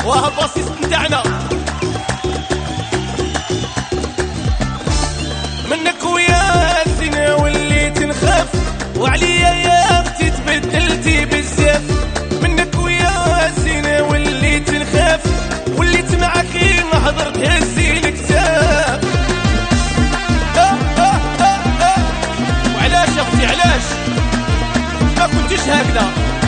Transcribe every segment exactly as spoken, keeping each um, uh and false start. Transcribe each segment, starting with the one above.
وها الباسيست نتاعنا منك ويا زينة وليت نخاف وعليا يا اختي تبدلتي بزاف منك ويا زينة وليت نخاف وليت معاك نهضر تهزي الكتاب وعلاش اختي علاش ما كنتيش هكذا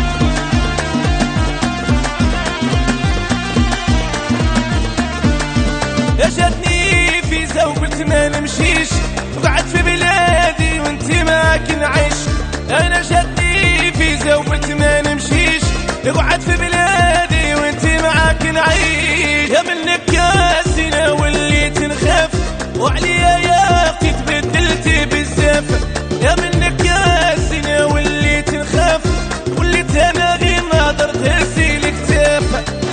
جاتني فيزا وقلت ما نمشيش وقعدت في بلادي وانت معاك نعيش انا جاتني فيزا وقلت ما نمشيش وقعدت في بلادي وانت معاك نعيش يا منك يا زينة وليت نخاف وعليا يا اختي تبدلتي بزاف يا منك يا زينة وليت نخاف وليت انا غير نهضر تهزي الكتاف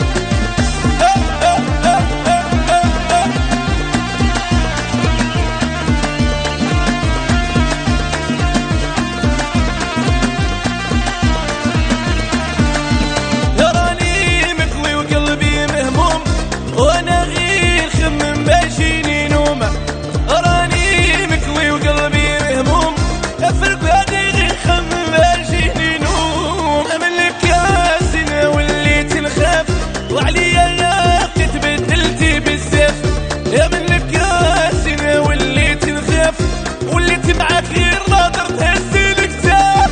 وانا غير خمم باجيني نومه راني مكوي وقلبي مهموم افرق هادي غير خمم باجيني نوم ملك يا زينة وليت نخاف وعليا يا اختي تبدلتي بزاف يا ملك يا زينة وليت نخاف وليت معاك غير ناظر تهزي الكتاف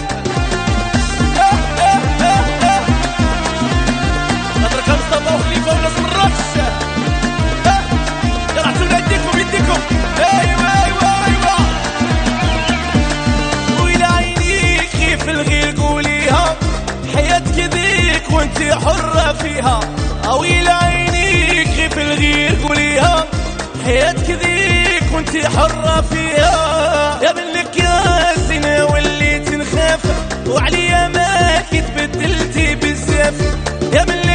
نظرك مصطفى وخليفه وناس من الرقص وانت حرة فيها اويل عينيك غير في الغير قوليها حياتك ذيك وانت حرة فيها يا منك يا زينة وليت نخاف وعليا ما كي تبدلتي بزاف يا من